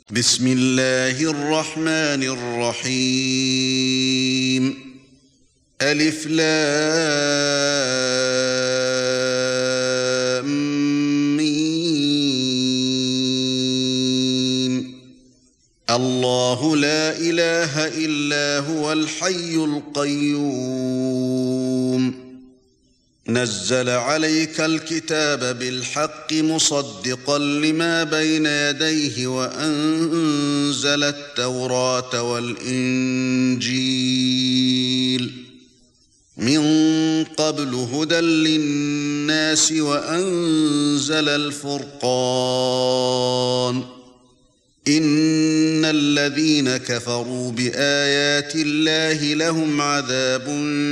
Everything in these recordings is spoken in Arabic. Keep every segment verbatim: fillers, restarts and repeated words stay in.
بسم الله الرحمن الرحيم ألف لام ميم الله لا إله إلا هو الحي القيوم نزل عليك الكتاب بالحق مصدقا لما بين يديه وأنزل التوراة والإنجيل من قبل هدى للناس وأنزل الفرقان إن الذين كفروا بآيات الله لهم عذاب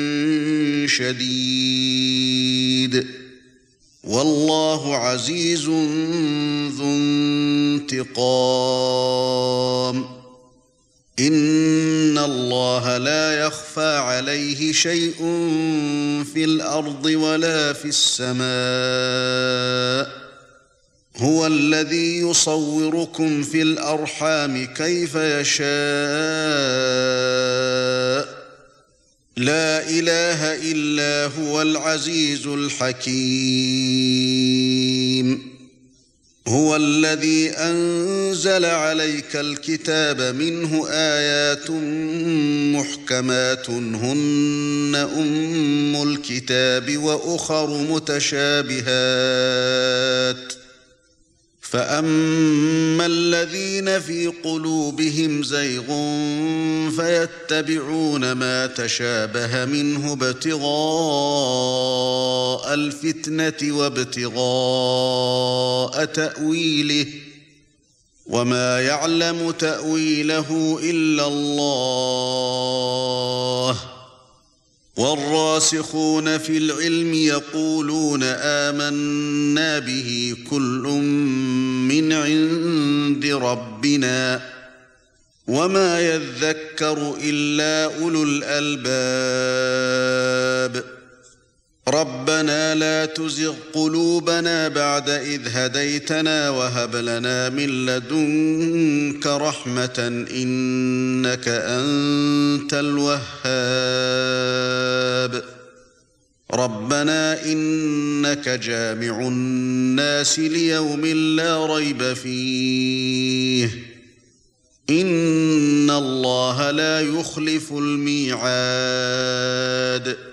شديد والله عزيز ذو انتقام إن الله لا يخفى عليه شيء في الأرض ولا في السماء هو الذي يصوركم في الأرحام كيف يشاء لا إله إلا هو العزيز الحكيم هو الذي أنزل عليك الكتاب منه آيات محكمات هن أم الكتاب وأخر متشابهات فأما الذين في قلوبهم زيغ فيتبعون ما تشابه منه ابتغاء الفتنة وابتغاء تأويله وما يعلم تأويله إلا الله والراسخون في العلم يقولون آمنا به كل من عند ربنا وما يذكر إلا أولو الألباب ربنا لا تزغ قلوبنا بعد إذ هديتنا وهب لنا من لدنك رحمة إنك أنت الوهاب ربنا إنك جامع الناس ليوم لا ريب فيه إن الله لا يخلف الميعاد